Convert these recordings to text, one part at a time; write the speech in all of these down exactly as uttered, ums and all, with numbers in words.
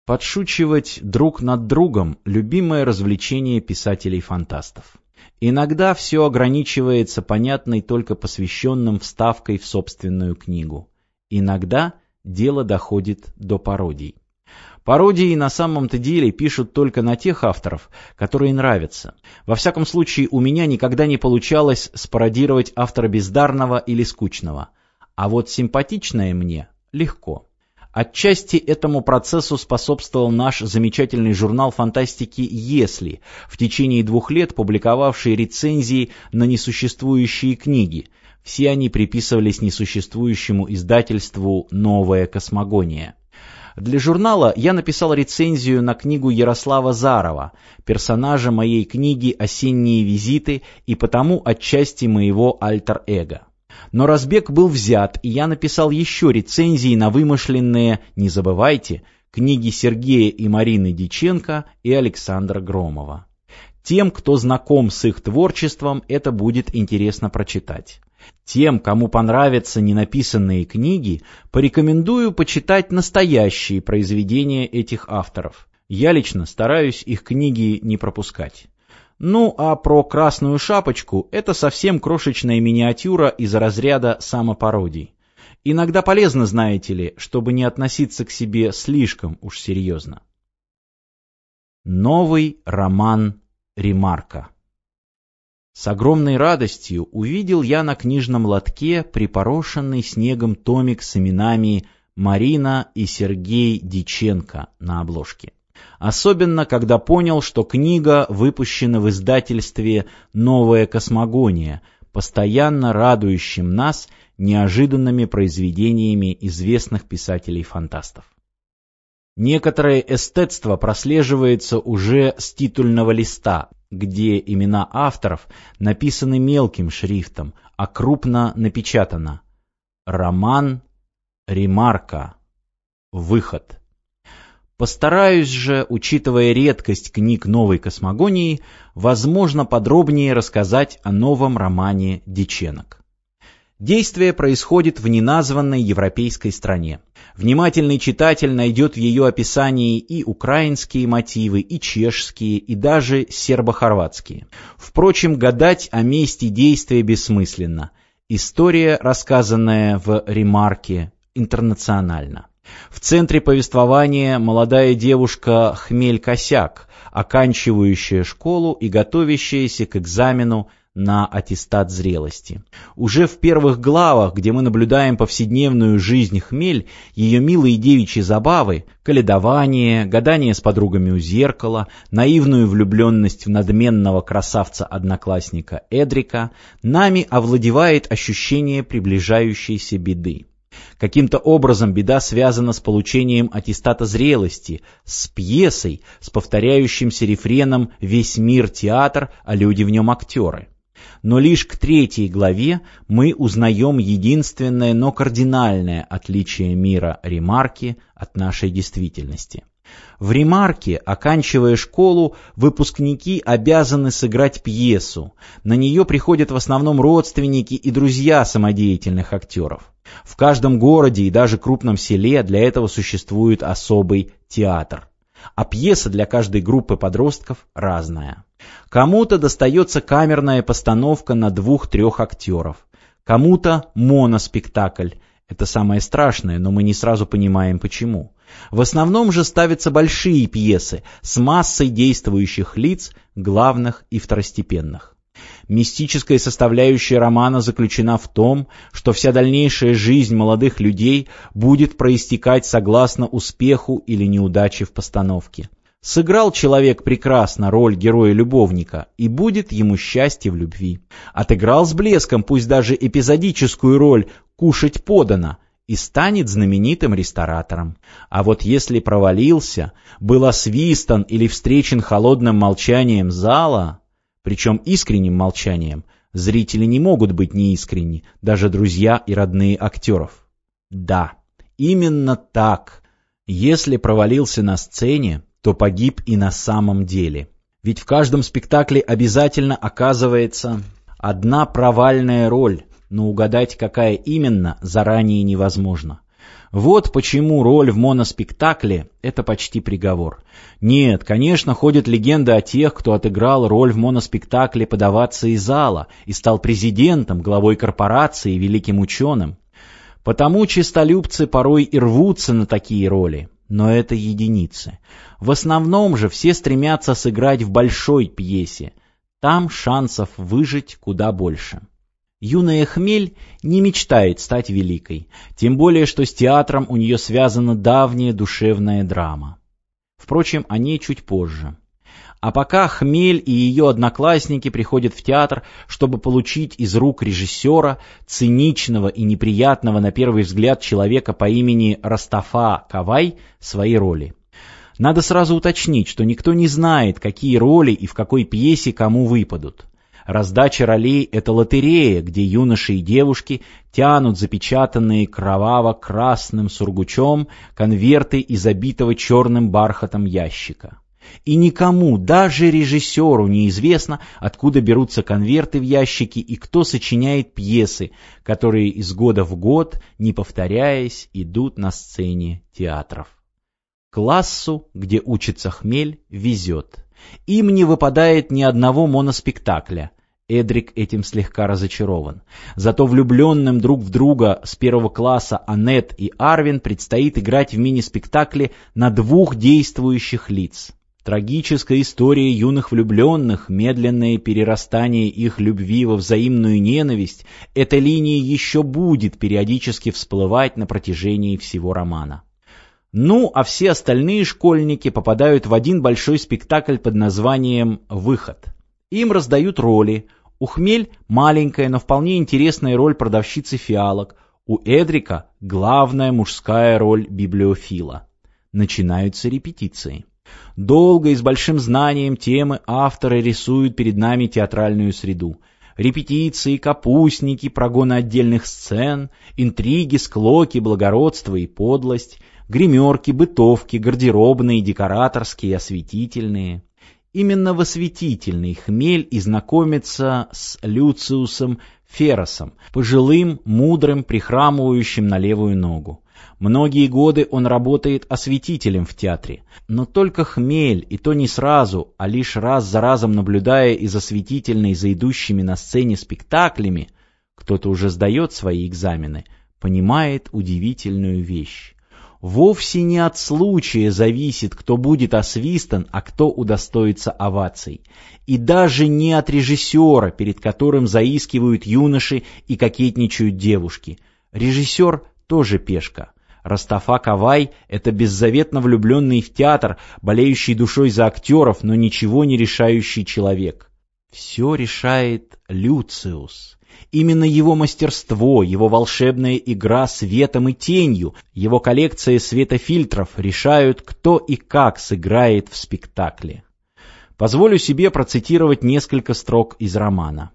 Подшучивать друг над другом – любимое развлечение писателей-фантастов. Иногда все ограничивается понятной только посвященным вставкой в собственную книгу. Иногда дело доходит до пародий. Пародии на самом-то деле пишут только на тех авторов, которые нравятся. Во всяком случае, у меня никогда не получалось спародировать автора бездарного или скучного. А вот симпатичное мне легко. Отчасти этому процессу способствовал наш замечательный журнал фантастики «Если», в течение двух лет публиковавший рецензии на несуществующие книги. Все они приписывались несуществующему издательству «Новая космогония». Для журнала я написал рецензию на книгу Ярослава Зарова, персонажа моей книги «Осенние визиты» и потому отчасти моего альтер-эго. Но разбег был взят, и я написал еще рецензии на вымышленные, не забывайте, книги Сергея и Марины Дьяченко и Александра Громова. Тем, кто знаком с их творчеством, это будет интересно прочитать. Тем, кому понравятся ненаписанные книги, порекомендую почитать настоящие произведения этих авторов. Я лично стараюсь их книги не пропускать. Ну, а про «Красную шапочку» — это совсем крошечная миниатюра из разряда самопародий. Иногда полезно, знаете ли, чтобы не относиться к себе слишком уж серьезно. Новый роман Ремарка. С огромной радостью увидел я на книжном лотке припорошенный снегом томик с именами Марина и Сергей Дьяченко на обложке. Особенно, когда понял, что книга выпущена в издательстве «Новая космогония», постоянно радующим нас неожиданными произведениями известных писателей-фантастов. Некоторое эстетство прослеживается уже с титульного листа, где имена авторов написаны мелким шрифтом, а крупно напечатано: «Роман Ремарка. Выход». Постараюсь же, учитывая редкость книг новой космогонии, возможно, подробнее рассказать о новом романе Дьяченок. Действие происходит в неназванной европейской стране. Внимательный читатель найдет в ее описании и украинские мотивы, и чешские, и даже сербо-хорватские. Впрочем, гадать о месте действия бессмысленно. История, рассказанная в Ремарке, интернациональна. В центре повествования молодая девушка Хмель-Косяк, оканчивающая школу и готовящаяся к экзамену на аттестат зрелости. Уже в первых главах, где мы наблюдаем повседневную жизнь Хмель, ее милые девичьи забавы, каледование, гадание с подругами у зеркала, наивную влюбленность в надменного красавца-одноклассника Эдрика, нами овладевает ощущение приближающейся беды. Каким-то образом беда связана с получением аттестата зрелости, с пьесой, с повторяющимся рефреном «Весь мир театр, а люди в нем актеры». Но лишь к третьей главе мы узнаем единственное, но кардинальное отличие мира Ремарки от нашей действительности. В Ремарке, оканчивая школу, выпускники обязаны сыграть пьесу. На нее приходят в основном родственники и друзья самодеятельных актеров. В каждом городе и даже крупном селе для этого существует особый театр. А пьеса для каждой группы подростков разная. Кому-то достается камерная постановка на двух-трех актеров, кому-то моноспектакль. Это самое страшное, но мы не сразу понимаем почему. В основном же ставятся большие пьесы с массой действующих лиц, главных и второстепенных. Мистическая составляющая романа заключена в том, что вся дальнейшая жизнь молодых людей будет проистекать согласно успеху или неудаче в постановке. Сыграл человек прекрасно роль героя-любовника, и будет ему счастье в любви. Отыграл с блеском, пусть даже эпизодическую роль «кушать подано», и станет знаменитым ресторатором. А вот если провалился, был освистан или встречен холодным молчанием зала, причем искренним молчанием, зрители не могут быть неискренни, даже друзья и родные актеров. Да, именно так. Если провалился на сцене, то погиб и на самом деле. Ведь в каждом спектакле обязательно оказывается одна провальная роль, но угадать, какая именно, заранее невозможно. Вот почему роль в моноспектакле — это почти приговор. Нет, конечно, ходят легенды о тех, кто отыграл роль в моноспектакле подаваться из зала и стал президентом, главой корпорации, великим ученым. Потому честолюбцы порой и рвутся на такие роли, но это единицы. В основном же все стремятся сыграть в большой пьесе. Там шансов выжить куда больше. Юная Хмель не мечтает стать великой, тем более, что с театром у нее связана давняя душевная драма. Впрочем, о ней чуть позже. А пока Хмель и ее одноклассники приходят в театр, чтобы получить из рук режиссера, циничного и неприятного на первый взгляд человека по имени Растафа Кавай, свои роли. Надо сразу уточнить, что никто не знает, какие роли и в какой пьесе кому выпадут. Раздача ролей — это лотерея, где юноши и девушки тянут запечатанные кроваво-красным сургучом конверты из забитого черным бархатом ящика. И никому, даже режиссеру, неизвестно, откуда берутся конверты в ящике и кто сочиняет пьесы, которые из года в год, не повторяясь, идут на сцене театров. Классу, где учится Хмель, везет. Им не выпадает ни одного моноспектакля. Эдрик этим слегка разочарован. Зато влюбленным друг в друга с первого класса Аннет и Арвин предстоит играть в мини-спектакле на двух действующих лиц. Трагическая история юных влюбленных, медленное перерастание их любви во взаимную ненависть — эта линия еще будет периодически всплывать на протяжении всего романа. Ну, а все остальные школьники попадают в один большой спектакль под названием «Выход». Им раздают роли. У Хмель маленькая, но вполне интересная роль продавщицы фиалок. У Эдрика главная мужская роль библиофила. Начинаются репетиции. Долго и с большим знанием темы авторы рисуют перед нами театральную среду. Репетиции, капустники, прогоны отдельных сцен, интриги, склоки, благородство и подлость, гримерки, бытовки, гардеробные, декораторские, осветительные. Именно в осветительной Хмель и знакомится с Люциусом Ферросом, пожилым, мудрым, прихрамывающим на левую ногу. Многие годы он работает осветителем в театре, но только Хмель, и то не сразу, а лишь раз за разом наблюдая из осветительной за идущими на сцене спектаклями, кто-то уже сдает свои экзамены, понимает удивительную вещь. Вовсе не от случая зависит, кто будет освистан, а кто удостоится оваций. И даже не от режиссера, перед которым заискивают юноши и кокетничают девушки. Режиссер тоже пешка. Растафа Кавай — это беззаветно влюбленный в театр, болеющий душой за актеров, но ничего не решающий человек. Все решает Люциус. Именно его мастерство, его волшебная игра светом и тенью, его коллекция светофильтров решают, кто и как сыграет в спектакле. Позволю себе процитировать несколько строк из романа.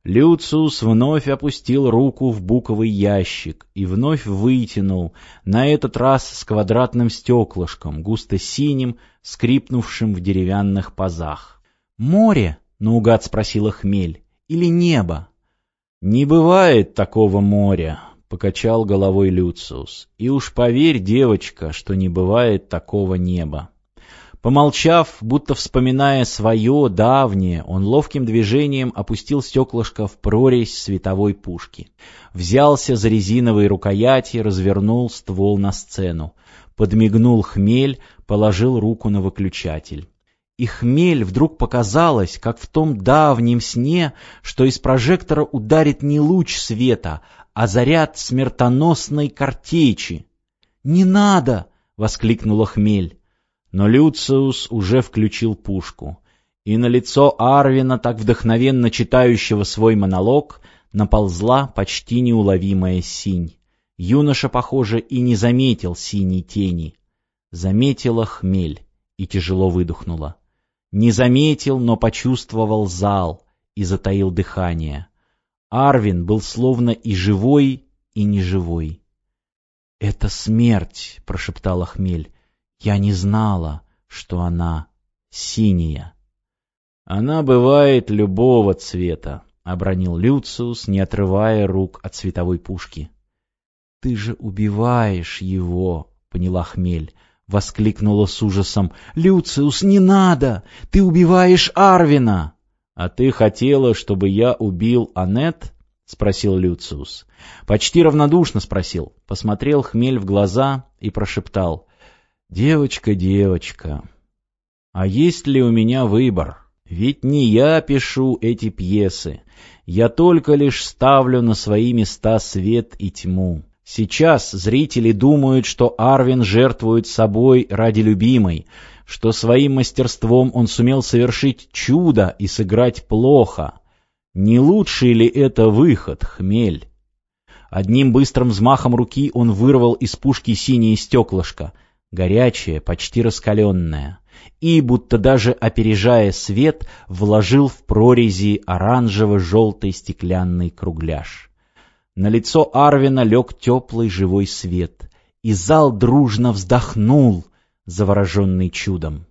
Люциус вновь опустил руку в буковый ящик и вновь вытянул, на этот раз с квадратным стеклышком, густо синим, скрипнувшим в деревянных пазах. «Море?» — наугад спросила Хмель. «Или небо?» «Не бывает такого моря», — покачал головой Люциус. «И уж поверь, девочка, что не бывает такого неба». Помолчав, будто вспоминая свое давнее, он ловким движением опустил стеклышко в прорезь световой пушки. Взялся за резиновые рукояти, развернул ствол на сцену. Подмигнул Хмель, положил руку на выключатель. И Хмель вдруг показалось, как в том давнем сне, что из прожектора ударит не луч света, а заряд смертоносной картечи. «Не надо!» — воскликнула Хмель. Но Люциус уже включил пушку, и на лицо Арвина, так вдохновенно читающего свой монолог, наползла почти неуловимая синь. Юноша, похоже, и не заметил синей тени. Заметила Хмель и тяжело выдохнула. Не заметил, но почувствовал зал и затаил дыхание. Арвин был словно и живой, и неживой. «Это смерть», — прошептала Хмель. «Я не знала, что она синяя». «Она бывает любого цвета», — обронил Люциус, не отрывая рук от световой пушки. «Ты же убиваешь его», — поняла Хмель. Воскликнула с ужасом: «Люциус, не надо! Ты убиваешь Арвина!» «А ты хотела, чтобы я убил Аннет?» — спросил Люциус. Почти равнодушно спросил, посмотрел Хмель в глаза и прошептал: «Девочка, девочка, а есть ли у меня выбор? Ведь не я пишу эти пьесы, я только лишь ставлю на свои места свет и тьму. Сейчас зрители думают, что Арвин жертвует собой ради любимой, что своим мастерством он сумел совершить чудо и сыграть плохо. Не лучший ли это выход, Хмель?» Одним быстрым взмахом руки он вырвал из пушки синее стеклышко, горячее, почти раскаленное, и, будто даже опережая свет, вложил в прорези оранжево-желтый стеклянный кругляш. На лицо Арвина лег теплый живой свет, и зал дружно вздохнул, завороженный чудом.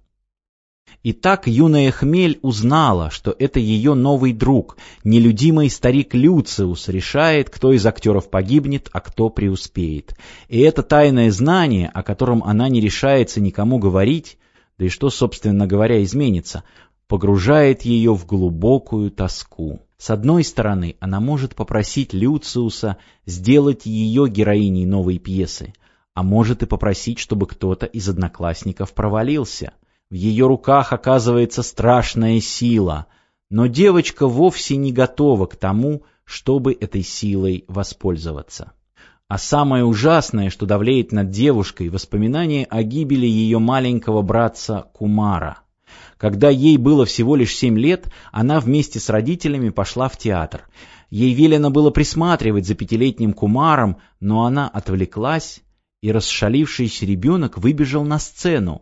И так юная Хмель узнала, что это ее новый друг, нелюдимый старик Люциус, решает, кто из актеров погибнет, а кто преуспеет. И это тайное знание, о котором она не решается никому говорить, да и что, собственно говоря, изменится, погружает ее в глубокую тоску. С одной стороны, она может попросить Люциуса сделать ее героиней новой пьесы, а может и попросить, чтобы кто-то из одноклассников провалился. В ее руках оказывается страшная сила, но девочка вовсе не готова к тому, чтобы этой силой воспользоваться. А самое ужасное, что давлеет над девушкой, воспоминание о гибели ее маленького братца Кумара. Когда ей было всего лишь семь лет, она вместе с родителями пошла в театр. Ей велено было присматривать за пятилетним Кумаром, но она отвлеклась, и расшалившийся ребенок выбежал на сцену.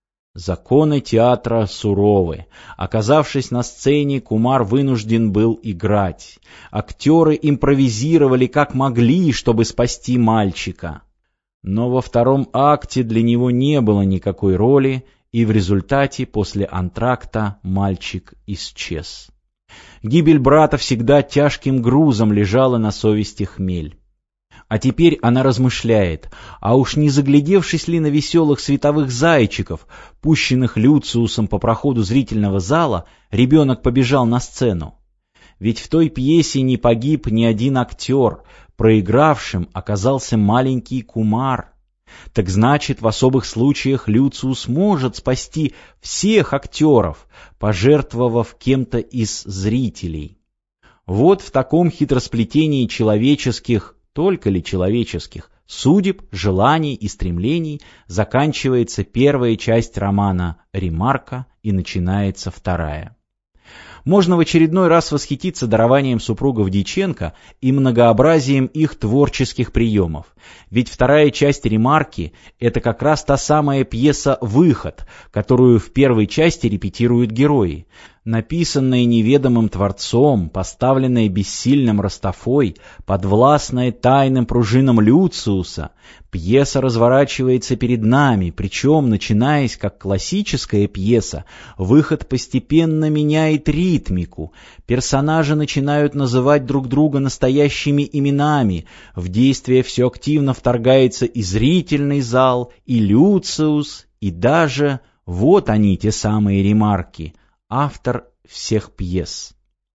Законы театра суровы. Оказавшись на сцене, Кумар вынужден был играть. Актеры импровизировали как могли, чтобы спасти мальчика. Но во втором акте для него не было никакой роли, и в результате после антракта мальчик исчез. Гибель брата всегда тяжким грузом лежала на совести Хмель. А теперь она размышляет, а уж не заглядевшись ли на веселых световых зайчиков, пущенных Люциусом по проходу зрительного зала, ребенок побежал на сцену. Ведь в той пьесе не погиб ни один актер, проигравшим оказался маленький Кумар. Так значит, в особых случаях Люциус может спасти всех актеров, пожертвовав кем-то из зрителей. Вот в таком хитросплетении человеческих, только ли человеческих, судеб, желаний и стремлений заканчивается первая часть романа «Ремарка» и начинается вторая. Можно в очередной раз восхититься дарованием супругов Дьяченко и многообразием их творческих приемов. Ведь вторая часть «Ремарки» — это как раз та самая пьеса «Выход», которую в первой части репетируют герои. Написанная неведомым творцом, поставленная бессильным Растафой, подвластная тайным пружинам Люциуса, пьеса разворачивается перед нами, причем, начинаясь как классическая пьеса, «Выход» постепенно меняет ритмику, персонажи начинают называть друг друга настоящими именами, в действие все активно вторгается и зрительный зал, и Люциус, и даже, вот они, те самые ремарки, автор всех пьес.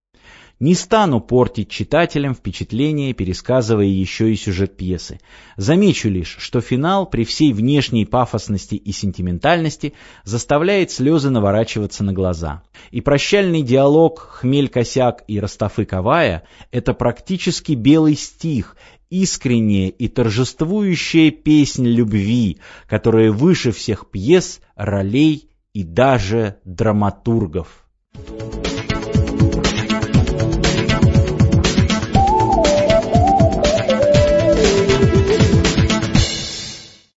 Не стану портить читателям впечатление, пересказывая еще и сюжет пьесы. Замечу лишь, что финал при всей внешней пафосности и сентиментальности заставляет слезы наворачиваться на глаза. И прощальный диалог Хмель-Косяк и Растафы-Кавая — это практически белый стих, искренняя и торжествующая песнь любви, которая выше всех пьес, ролей и даже драматургов.